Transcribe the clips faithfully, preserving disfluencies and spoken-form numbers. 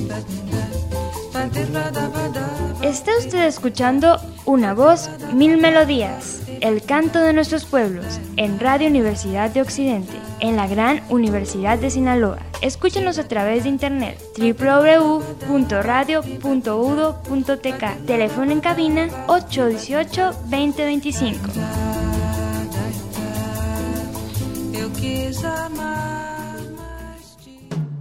Está usted escuchando Una Voz, Mil Melodías, el canto de nuestros pueblos, en Radio Universidad de Occidente, en la Gran Universidad de Sinaloa. Escúchenos a través de internet, doble u doble u doble u punto radio punto u d o punto t k. Teléfono en cabina ocho uno ocho, veinte veinticinco. Eu quis amar mais de...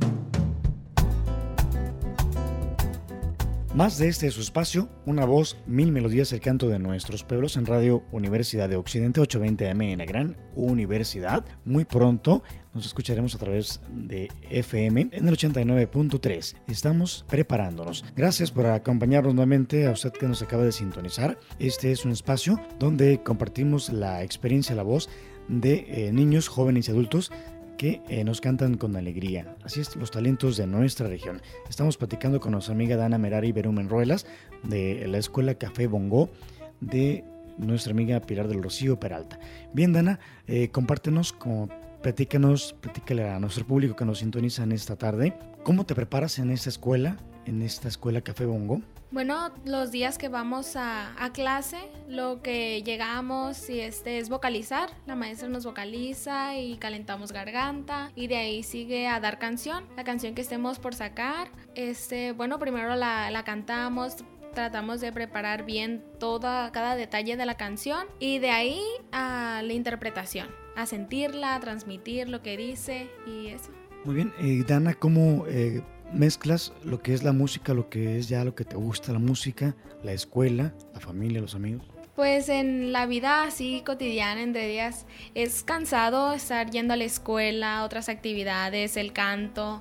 Más de este su espacio, Una Voz, Mil Melodías, el canto de nuestros pueblos, en Radio Universidad de Occidente, ochocientos veinte A M en la Gran Universidad. Muy pronto nos escucharemos a través de F M en el ochenta y nueve punto tres. Estamos preparándonos. Gracias por acompañarnos nuevamente a usted que nos acaba de sintonizar. Este es un espacio donde compartimos la experiencia, la voz de eh, niños, jóvenes y adultos que eh, nos cantan con alegría. Así es, los talentos de nuestra región. Estamos platicando con nuestra amiga Dana Merari Berumen Ruelas de la Escuela Café Bongo, de nuestra amiga Pilar del Rocío Peralta. Bien, Dana, eh, compártenos, como, platícanos, platícale a nuestro público que nos sintoniza en esta tarde. ¿Cómo te preparas en esta escuela, en esta Escuela Café Bongo? Bueno, los días que vamos a, a clase, lo que llegamos y este es vocalizar. La maestra nos vocaliza y calentamos garganta y de ahí sigue a dar canción, la canción que estemos por sacar. Este, bueno, primero la, la cantamos, tratamos de preparar bien toda, cada detalle de la canción y de ahí a la interpretación, a sentirla, a transmitir lo que dice y eso. Muy bien, eh, Dana, ¿cómo eh, mezclas lo que es la música, lo que es ya lo que te gusta, la música, la escuela, la familia, los amigos? Pues en la vida así cotidiana, entre días, es cansado estar yendo a la escuela, otras actividades, el canto,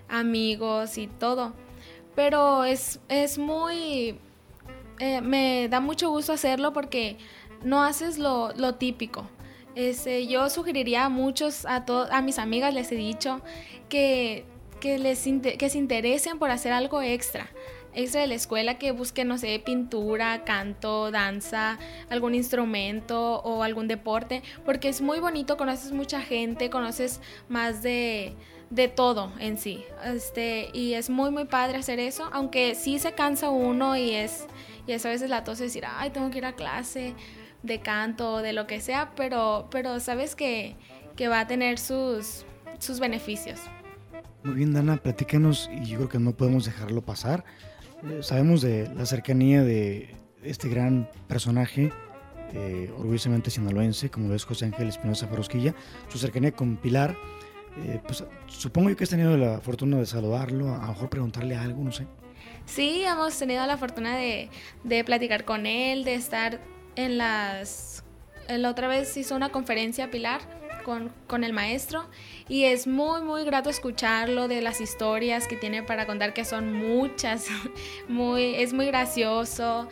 amigos y todo. Pero es, es muy... Eh, me da mucho gusto hacerlo porque no haces lo, lo típico. Este, yo sugeriría a muchos, a, to- a mis amigas les he dicho que, que, les inter- que se interesen por hacer algo extra. Extra de la escuela, que busquen, no sé, pintura, canto, danza, algún instrumento o algún deporte, porque es muy bonito, conoces mucha gente, conoces más de, de todo en sí. Este, y es muy, muy padre hacer eso, aunque sí se cansa uno y es, y es a veces la tos de decir, ay, tengo que ir a clase de canto o de lo que sea, pero, pero sabes que, que va a tener sus, sus beneficios. Muy bien, Dana, platícanos, y yo creo que no podemos dejarlo pasar. Eh, sabemos de la cercanía de este gran personaje, eh, orgullosamente sinaloense, como lo es José Ángel Espinosa Farosquilla, su cercanía con Pilar. Eh, pues supongo yo que has tenido la fortuna de saludarlo, a lo mejor preguntarle algo, no sé. Sí, hemos tenido la fortuna de, de platicar con él, de estar en las... La otra vez hizo una conferencia Pilar con, con el maestro y es muy, muy grato escucharlo, de las historias que tiene para contar, que son muchas, muy, es muy gracioso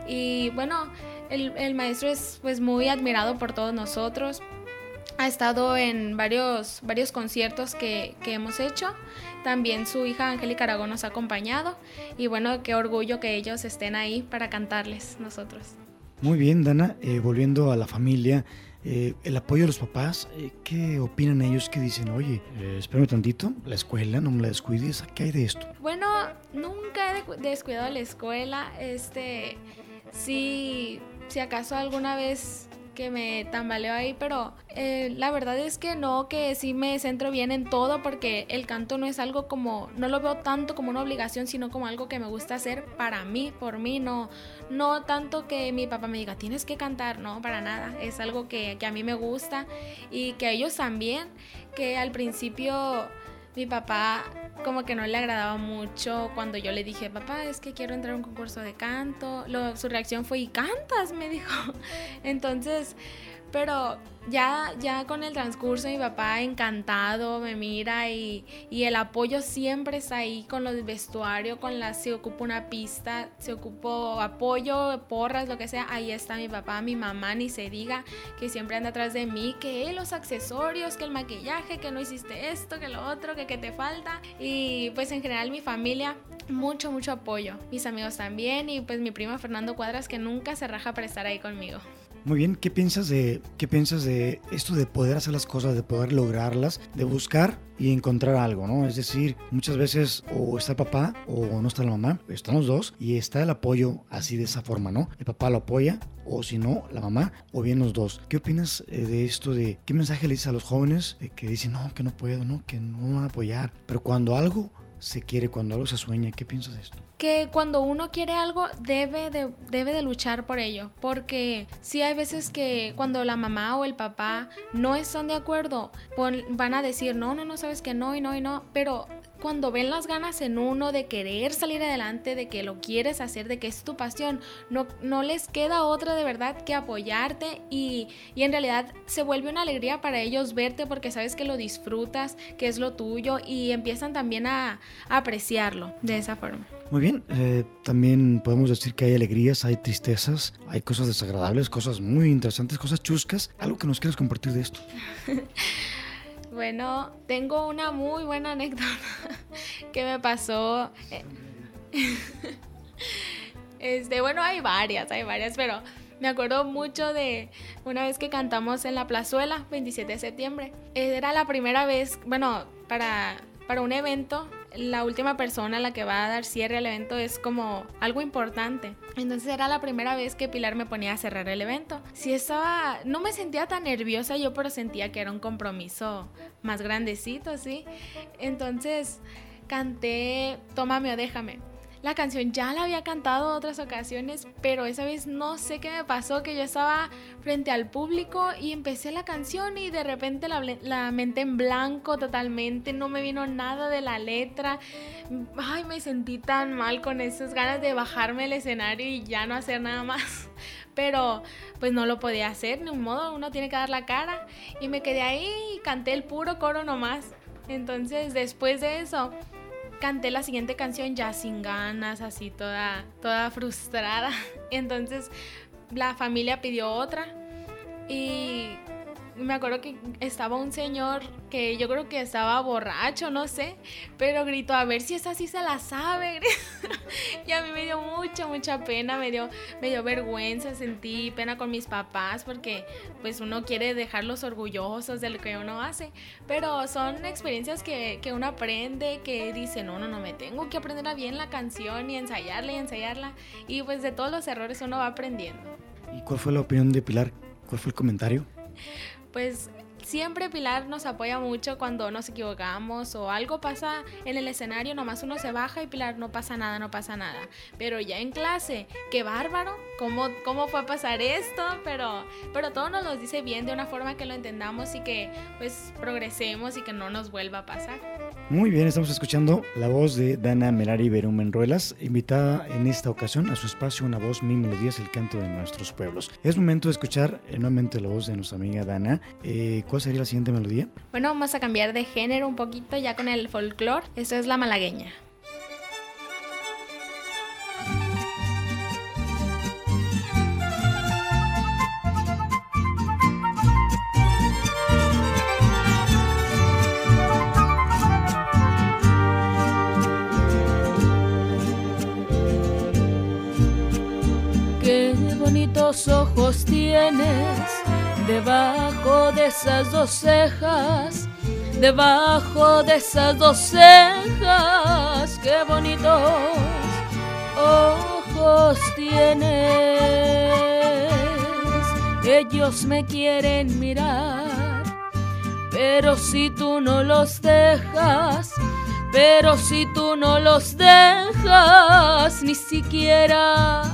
y bueno, el, el maestro es pues muy admirado por todos nosotros. Ha estado en varios, varios conciertos que, que hemos hecho. También su hija Angélica Aragón nos ha acompañado y bueno, qué orgullo que ellos estén ahí para cantarles nosotros. Muy bien, Dana, eh, volviendo a la familia, eh, el apoyo de los papás, eh, ¿qué opinan ellos? ¿Qué dicen? Oye, eh, espérame tantito, la escuela, no me la descuides, ¿qué hay de esto? Bueno, nunca he descuidado la escuela, este, sí, si acaso alguna vez que me tambaleo ahí, pero eh, la verdad es que no, que sí me centro bien en todo, porque el canto no es algo como, no lo veo tanto como una obligación, sino como algo que me gusta hacer para mí, por mí, no, no tanto que mi papá me diga, tienes que cantar, no, para nada, es algo que, que a mí me gusta y que a ellos también, que al principio mi papá como que no le agradaba mucho cuando yo le dije, papá, es que quiero entrar a un concurso de canto. Lo, su reacción fue, ¿y cantas?, me dijo. Entonces, pero ya, ya con el transcurso mi papá encantado me mira y, y el apoyo siempre está ahí con los vestuarios, con la, si ocupo una pista, si ocupo apoyo, porras, lo que sea, ahí está mi papá, mi mamá, ni se diga, que siempre anda atrás de mí, que los accesorios, que el maquillaje, que no hiciste esto, que lo otro, que qué te falta. Y pues en general mi familia, mucho, mucho apoyo. Mis amigos también y pues mi primo Fernando Cuadras, que nunca se raja para estar ahí conmigo. Muy bien, ¿qué piensas de qué piensas de esto de poder hacer las cosas, de poder lograrlas, de buscar y encontrar algo, ¿no? Es decir, muchas veces o está el papá o no está la mamá, están los dos y está el apoyo así de esa forma, ¿no? El papá lo apoya o si no, la mamá o bien los dos. ¿Qué opinas eh, de esto de qué mensaje le dices a los jóvenes eh, que dicen, no, que no puedo, no, que no me van a apoyar? Pero cuando algo se quiere, cuando algo se sueña, ¿qué piensas de esto? Que cuando uno quiere algo debe de, debe de luchar por ello, porque sí hay veces que cuando la mamá o el papá no están de acuerdo, pon, van a decir no, no, no, sabes que no y no y no, pero cuando ven las ganas en uno de querer salir adelante, de que lo quieres hacer, de que es tu pasión, no, no les queda otra de verdad que apoyarte y, y en realidad se vuelve una alegría para ellos verte porque sabes que lo disfrutas, que es lo tuyo y empiezan también a, a apreciarlo de esa forma. Muy bien, eh, también podemos decir que hay alegrías, hay tristezas, hay cosas desagradables, cosas muy interesantes, cosas chuscas. ¿Algo que nos quieras compartir de esto? Bueno, tengo una muy buena anécdota que me pasó. Este, bueno, hay varias, hay varias, pero me acuerdo mucho de una vez que cantamos en la Plazuela, veintisiete de septiembre. Era la primera vez, bueno, para, para un evento, la última persona a la que va a dar cierre al evento es como algo importante. Entonces era la primera vez que Pilar me ponía a cerrar el evento. Sí estaba, no me sentía tan nerviosa yo, pero sentía que era un compromiso más grandecito, ¿sí? Entonces canté Tómame o déjame. La canción ya la había cantado otras ocasiones, pero esa vez no sé qué me pasó, que yo estaba frente al público y empecé la canción y de repente la, la mente en blanco totalmente, no me vino nada de la letra. Ay, me sentí tan mal con esas ganas de bajarme el escenario y ya no hacer nada más. Pero pues no lo podía hacer, ni un modo, uno tiene que dar la cara. Y me quedé ahí y canté el puro coro nomás. Entonces después de eso canté la siguiente canción ya sin ganas, así toda, toda frustrada. Entonces la familia pidió otra y me acuerdo que estaba un señor que yo creo que estaba borracho, no sé, pero gritó a ver si esa sí se la sabe. Y a mí me dio mucha, mucha pena, me dio, me dio vergüenza, sentí pena con mis papás porque pues uno quiere dejarlos orgullosos de lo que uno hace, pero son experiencias que, que uno aprende, que dice, no, no, no, me tengo que aprender a bien la canción y ensayarla y ensayarla, y pues de todos los errores uno va aprendiendo. ¿Y cuál fue la opinión de Pilar? ¿Cuál fue el comentario? Pues siempre Pilar nos apoya mucho cuando nos equivocamos o algo pasa en el escenario, nomás uno se baja y Pilar, no pasa nada, no pasa nada. Pero ya en clase, qué bárbaro, ¿cómo, cómo fue a pasar esto? Pero, pero todo nos lo dice bien, de una forma que lo entendamos y que pues progresemos y que no nos vuelva a pasar. Muy bien, estamos escuchando la voz de Dana Merari Berumen Ruelas, invitada en esta ocasión a su espacio Una Voz, Mil Melodías, el canto de nuestros pueblos. Es momento de escuchar eh, nuevamente la voz de nuestra amiga Dana. Eh, ¿Cuál sería la siguiente melodía? Bueno, vamos a cambiar de género un poquito ya con el folclore. Esto es la malagueña. Qué bonitos ojos tienes debajo de esas dos cejas, debajo de esas dos cejas, qué bonitos ojos tienes. Ellos me quieren mirar, pero si tú no los dejas, pero si tú no los dejas, ni siquiera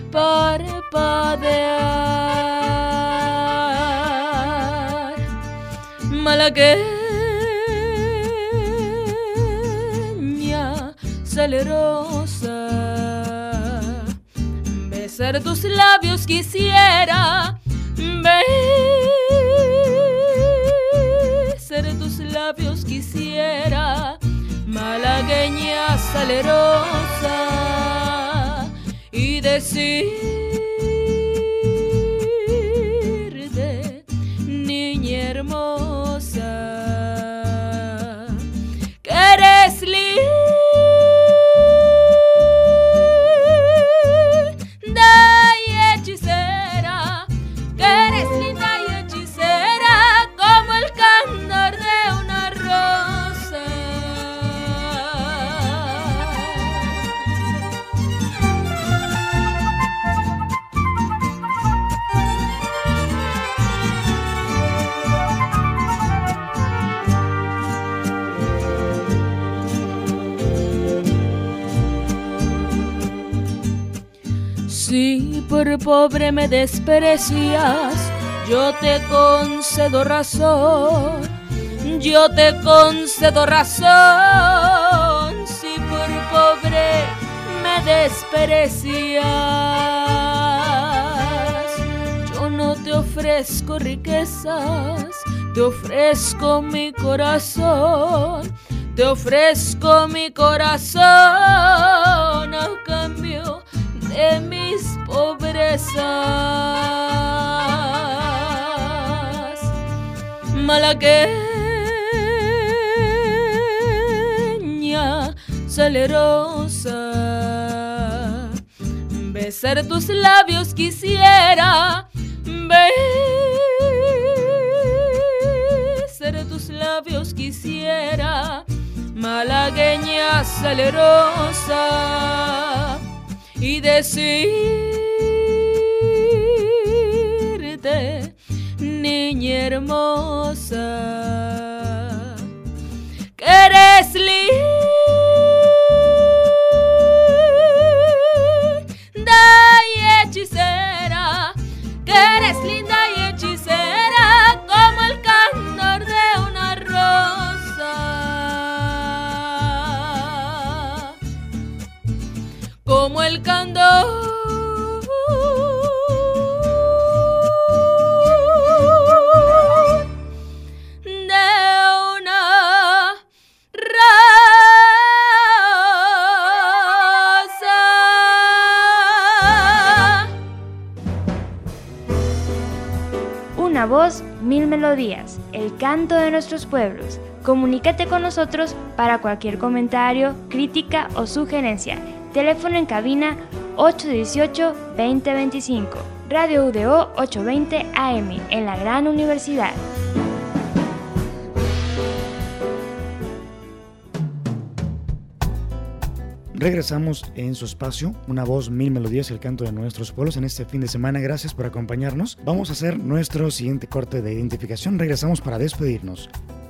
parpadear. Malagueña salerosa, besar tus labios quisiera, besar tus labios quisiera, malagueña salerosa, y decirte, niña hermosa, que eres linda y hechicera, que Si por pobre me desprecias, yo te concedo razón, yo te concedo razón. Si por pobre me desprecias, yo no te ofrezco riquezas, te ofrezco mi corazón, te ofrezco mi corazón a cambio de mis pobrezas. Malagueña salerosa, besar tus labios quisiera, besar tus labios quisiera, malagueña salerosa, y decirte, niña hermosa, que eres linda y hechicera, que eres linda y hechicera como el candor de una rosa, como el candor Una voz, mil melodías, el canto de nuestros pueblos. Comunícate con nosotros para cualquier comentario, crítica o sugerencia. Teléfono en cabina ocho dieciocho, veinte veinticinco. Radio U D O ochocientos veinte A M en la Gran Universidad. Regresamos en su espacio, Una voz, mil melodías, el canto de nuestros pueblos en este fin de semana. Gracias por acompañarnos. Vamos a hacer nuestro siguiente corte de identificación. Regresamos para despedirnos.